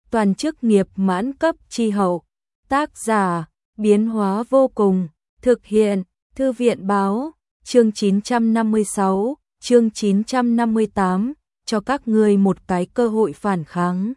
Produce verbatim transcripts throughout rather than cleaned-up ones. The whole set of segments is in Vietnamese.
toàn chức nghiệp mãn cấp chi hậu. Tác giả, biến hóa vô cùng, thực hiện, Thư viện báo, chương chín trăm năm mươi sáu, chương chín trăm năm mươi tám, cho các ngươi một cái cơ hội phản kháng.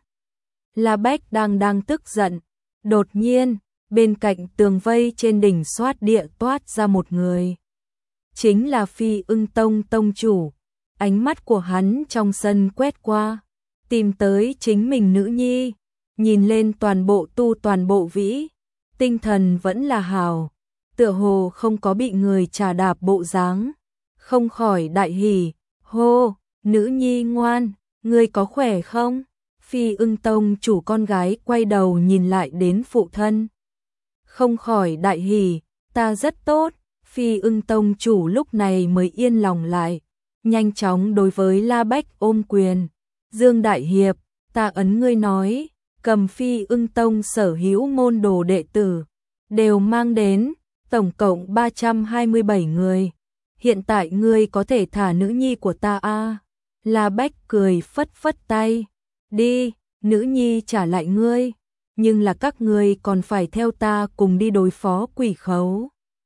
La Bách đang đang tức giận, đột nhiên, bên cạnh tường vây trên đỉnh Xoát Địa toát ra một người. Chính là Phi Ưng Tông tông chủ, ánh mắt của hắn trong sân quét qua, tìm tới chính mình nữ nhi, nhìn lên toàn bộ tu toàn bộ vĩ, tinh thần vẫn là hào, tựa hồ không có bị người trà đạp bộ dáng, không khỏi đại hỉ, hô, nữ nhi ngoan, ngươi có khỏe không? Phi Ưng Tông chủ con gái quay đầu nhìn lại đến phụ thân, không khỏi đại hỉ, ta rất tốt. Phi Ưng Tông chủ lúc này mới yên lòng lại, nhanh chóng đối với La Bách ôm quyền, Dương Đại Hiệp, ta ấn ngươi nói, cầm Phi Ưng Tông sở hữu môn đồ đệ tử, đều mang đến, tổng cộng ba trăm hai mươi bảy người, hiện tại ngươi có thể thả nữ nhi của ta a à? La Bách cười phất phất tay, đi, nữ nhi trả lại ngươi, nhưng là các ngươi còn phải theo ta cùng đi đối phó quỷ khấu.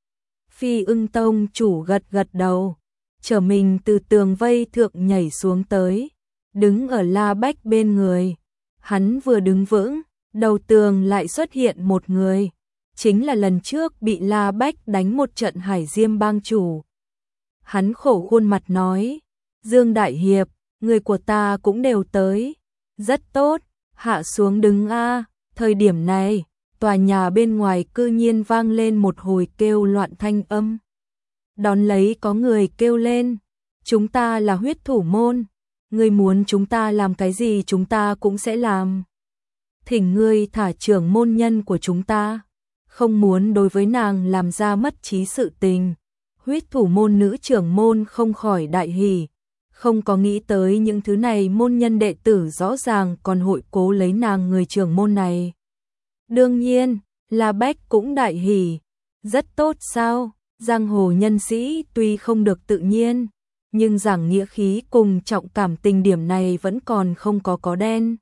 Phi Ưng Tông chủ gật gật đầu, trở mình từ tường vây thượng nhảy xuống tới, đứng ở La Bách bên người. Hắn vừa đứng vững, đầu tường lại xuất hiện một người, chính là lần trước bị La Bách đánh một trận Hải Diêm bang chủ. Hắn khổ khuôn mặt nói, Dương Đại Hiệp, người của ta cũng đều tới, rất tốt, hạ xuống đứng a. Thời điểm này, tòa nhà bên ngoài cư nhiên vang lên một hồi kêu loạn thanh âm. Đón lấy có người kêu lên, chúng ta là huyết thủ môn, ngươi muốn chúng ta làm cái gì chúng ta cũng sẽ làm. Thỉnh ngươi thả trưởng môn nhân của chúng ta, không muốn đối với nàng làm ra mất trí sự tình. Huyết thủ môn nữ trưởng môn không khỏi đại hỉ, không có nghĩ tới những thứ này môn nhân đệ tử rõ ràng còn hội cố lấy nàng người trưởng môn này. Đương nhiên, La Bách cũng đại hỉ, rất tốt sao, giang hồ nhân sĩ tuy không được tự nhiên, nhưng giảng nghĩa khí cùng trọng cảm tình điểm này vẫn còn không có có đen.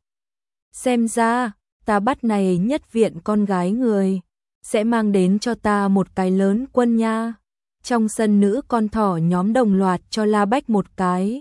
Xem ra, ta bắt này nhất viện con gái người, sẽ mang đến cho ta một cái lớn quân nha. Trong sân nữ con thỏ nhóm đồng loạt cho La Bách một cái.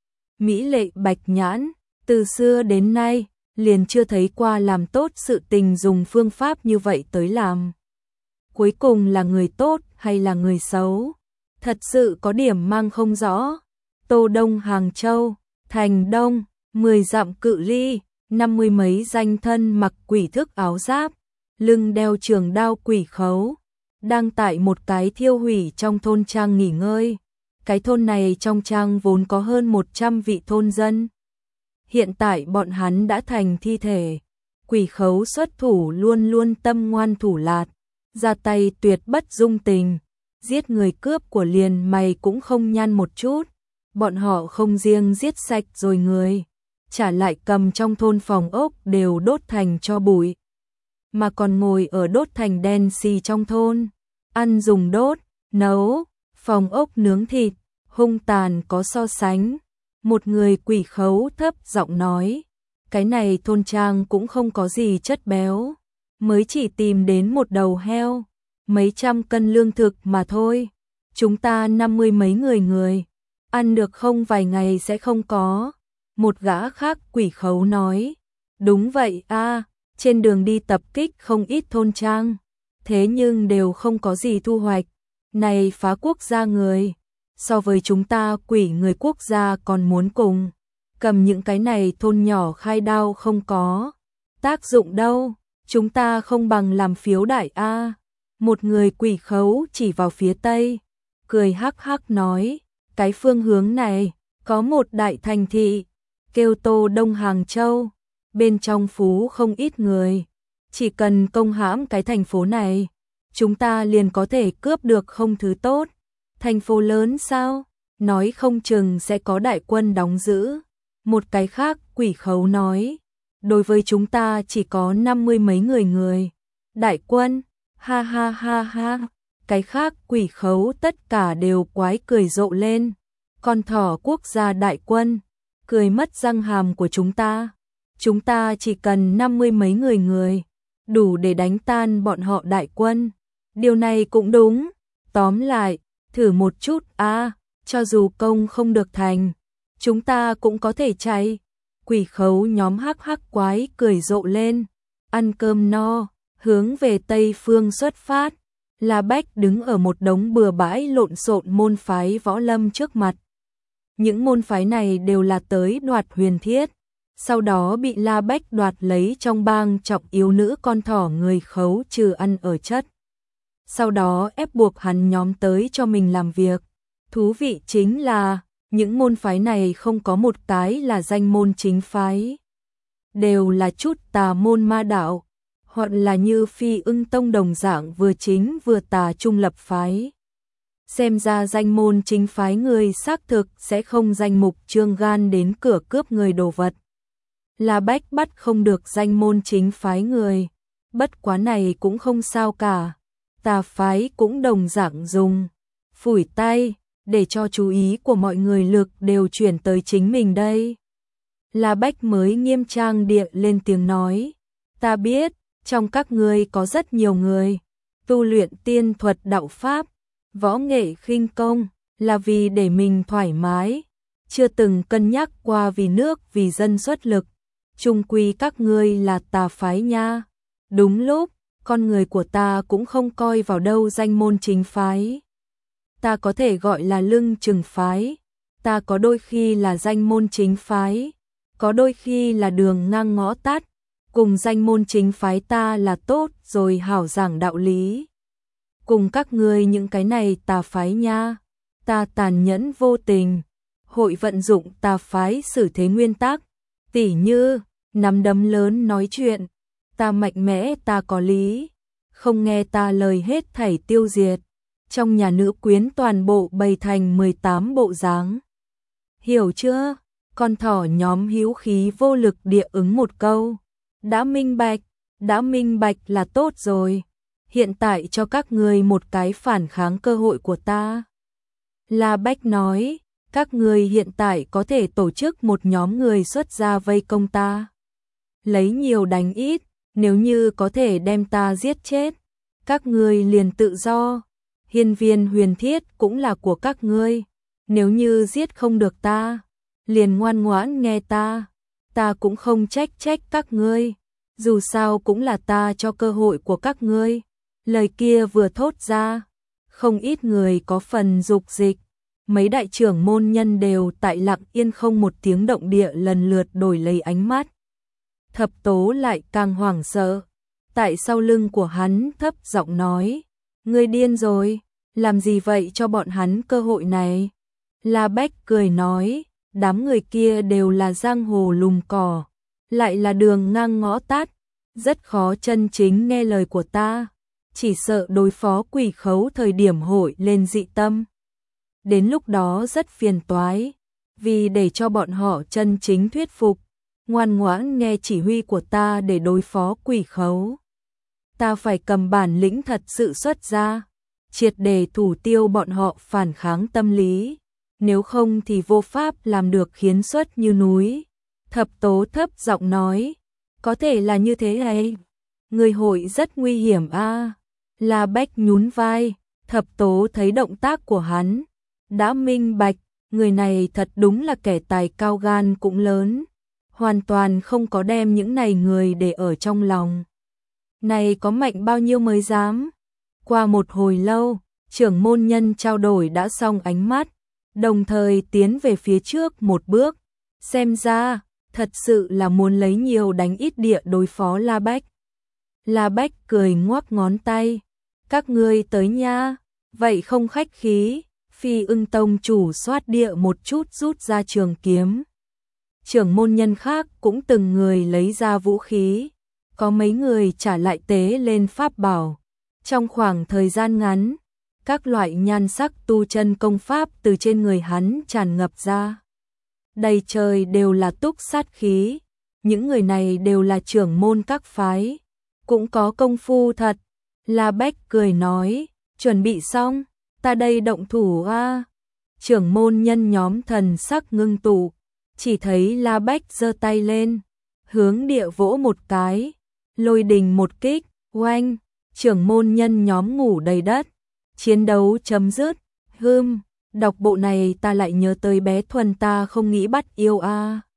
Mỹ lệ bạch nhãn, từ xưa đến nay, liền chưa thấy qua làm tốt sự tình dùng phương pháp như vậy tới làm. Cuối cùng là người tốt hay là người xấu? Thật sự có điểm mang không rõ. Tô Đông Hàng Châu, Thành Đông, mười dặm cự ly, năm mươi mấy danh thân mặc quỷ thức áo giáp, lưng đeo trường đao quỷ khấu, đang tại một cái thiêu hủy trong thôn trang nghỉ ngơi. Cái thôn này trong trang vốn có hơn một trăm vị thôn dân. Hiện tại bọn hắn đã thành thi thể. Quỷ khấu xuất thủ luôn luôn tâm ngoan thủ lạt, ra tay tuyệt bất dung tình, giết người cướp của liền mày cũng không nhăn một chút. Bọn họ không riêng giết sạch rồi người, trả lại cầm trong thôn phòng ốc đều đốt thành cho bụi, mà còn ngồi ở đốt thành đen xì trong thôn, ăn dùng đốt, nấu, phòng ốc nướng thịt, hung tàn có so sánh. Một người quỷ khấu thấp giọng nói, cái này thôn trang cũng không có gì chất béo, mới chỉ tìm đến một đầu heo, mấy trăm cân lương thực mà thôi. Chúng ta năm mươi mấy người người, ăn được không vài ngày sẽ không có. Một gã khác quỷ khấu nói, đúng vậy a, trên đường đi tập kích không ít thôn trang, thế nhưng đều không có gì thu hoạch. Này phá quốc gia người, so với chúng ta quỷ người quốc gia còn muốn cùng, cầm những cái này thôn nhỏ khai đao không có tác dụng đâu, chúng ta không bằng làm phiếu đại a. Một người quỷ khấu chỉ vào phía tây, cười hắc hắc nói, cái phương hướng này có một đại thành thị, kêu Tô Đông Hàng Châu, bên trong phú không ít người, chỉ cần công hãm cái thành phố này, chúng ta liền có thể cướp được không thứ tốt. Thành phố lớn sao? Nói không chừng sẽ có đại quân đóng giữ. Một cái khác quỷ khấu nói, đối với chúng ta chỉ có năm mươi mấy người người. Đại quân, ha ha ha ha. Cái khác quỷ khấu tất cả đều quái cười rộ lên. Con thỏ quốc gia đại quân, cười mất răng hàm của chúng ta. chúng ta chỉ cần năm mươi mấy người người, đủ để đánh tan bọn họ đại quân. Điều này cũng đúng, tóm lại, thử một chút a, cho dù công không được thành, chúng ta cũng có thể chạy. Quỷ khấu nhóm hắc hắc quái cười rộ lên, ăn cơm no, hướng về Tây Phương xuất phát. La Bách đứng ở một đống bừa bãi lộn xộn môn phái võ lâm trước mặt. Những môn phái này đều là tới đoạt huyền thiết, sau đó bị La Bách đoạt lấy trong bang trọng yếu nữ con thỏ người khấu trừ ăn ở chất. Sau đó ép buộc hắn nhóm tới cho mình làm việc. Thú vị chính là, những môn phái này không có một cái là danh môn chính phái. Đều là chút tà môn ma đạo, hoặc là như Phi Ưng Tông đồng dạng vừa chính vừa tà trung lập phái. Xem ra danh môn chính phái người xác thực sẽ không danh mục trương gan đến cửa cướp người đồ vật. La Bách bắt không được danh môn chính phái người, bất quá này cũng không sao cả. Tà phái cũng đồng dạng dùng phủi tay để cho chú ý của mọi người lực đều chuyển tới chính mình đây. La Bách mới nghiêm trang địa lên tiếng nói, ta biết, trong các ngươi có rất nhiều người tu luyện tiên thuật đạo pháp, võ nghệ khinh công, là vì để mình thoải mái, chưa từng cân nhắc qua vì nước vì dân xuất lực. Chung quy các ngươi là tà phái nha. Đúng lúc, con người của ta cũng không coi vào đâu danh môn chính phái. Ta có thể gọi là lưng chừng phái, ta có đôi khi là danh môn chính phái, có đôi khi là đường ngang ngõ tắt, cùng danh môn chính phái ta là tốt rồi hảo giảng đạo lý. Cùng các ngươi những cái này tà phái nha, ta tàn nhẫn vô tình, hội vận dụng tà phái xử thế nguyên tắc, tỉ như, nắm đấm lớn nói chuyện, ta mạnh mẽ ta có lý, không nghe ta lời hết thảy tiêu diệt. Trong nhà nữ quyến toàn bộ bày thành mười tám bộ dáng. Hiểu chưa? Con thỏ nhóm hữu khí vô lực địa ứng một câu. Đã minh bạch, đã minh bạch là tốt rồi. Hiện tại cho các ngươi một cái phản kháng cơ hội của ta. La Bách nói, các ngươi hiện tại có thể tổ chức một nhóm người xuất ra vây công ta. Lấy nhiều đánh ít, nếu như có thể đem ta giết chết, các ngươi liền tự do. Hiên viên huyền thiết cũng là của các ngươi, nếu như giết không được ta, liền ngoan ngoãn nghe ta, ta cũng không trách trách các ngươi, dù sao cũng là ta cho cơ hội của các ngươi. Lời kia vừa thốt ra, không ít người có phần dục dịch, mấy đại trưởng môn nhân đều tại lặng yên không một tiếng động địa lần lượt đổi lấy ánh mắt. Thập Tố lại càng hoảng sợ, tại sau lưng của hắn thấp giọng nói, ngươi điên rồi, làm gì vậy cho bọn hắn cơ hội này? La Bách cười nói, đám người kia đều là giang hồ lùm cỏ, lại là đường ngang ngõ tắt, rất khó chân chính nghe lời của ta, chỉ sợ đối phó quỷ khấu thời điểm hội lên dị tâm. Đến lúc đó rất phiền toái, vì để cho bọn họ chân chính thuyết phục, ngoan ngoãn nghe chỉ huy của ta để đối phó quỷ khấu. Ta phải cầm bản lĩnh thật sự xuất ra, triệt để thủ tiêu bọn họ phản kháng tâm lý, nếu không thì vô pháp làm được khiến xuất như núi. Thập Tố thấp giọng nói, có thể là như thế hay, người hội rất nguy hiểm a. La Bách nhún vai, Thập Tố thấy động tác của hắn, đã minh bạch, người này thật đúng là kẻ tài cao gan cũng lớn, hoàn toàn không có đem những này người để ở trong lòng. Này có mạnh bao nhiêu mới dám? Qua một hồi lâu, trưởng môn nhân trao đổi đã xong ánh mắt, đồng thời tiến về phía trước một bước, xem ra, thật sự là muốn lấy nhiều đánh ít địa đối phó La Bách. La Bách cười ngoắc ngón tay, các ngươi tới nha, vậy không khách khí. Phi Ưng Tông chủ xoát địa một chút rút ra trường kiếm. Trưởng môn nhân khác cũng từng người lấy ra vũ khí, có mấy người trả lại tế lên pháp bảo. Trong khoảng thời gian ngắn, các loại nhan sắc tu chân công pháp từ trên người hắn tràn ngập ra. Đầy trời đều là túc sát khí, những người này đều là trưởng môn các phái, cũng có công phu thật. La Bách cười nói, chuẩn bị xong, ta đây động thủ a. Trưởng môn nhân nhóm thần sắc ngưng tụ, chỉ thấy La Bách giơ tay lên, hướng địa vỗ một cái, lôi đình một kích, oanh, trưởng môn nhân nhóm ngủ đầy đất, chiến đấu chấm dứt. Hưm, đọc bộ này ta lại nhớ tới bé Thuần ta không nghĩ bắt yêu a.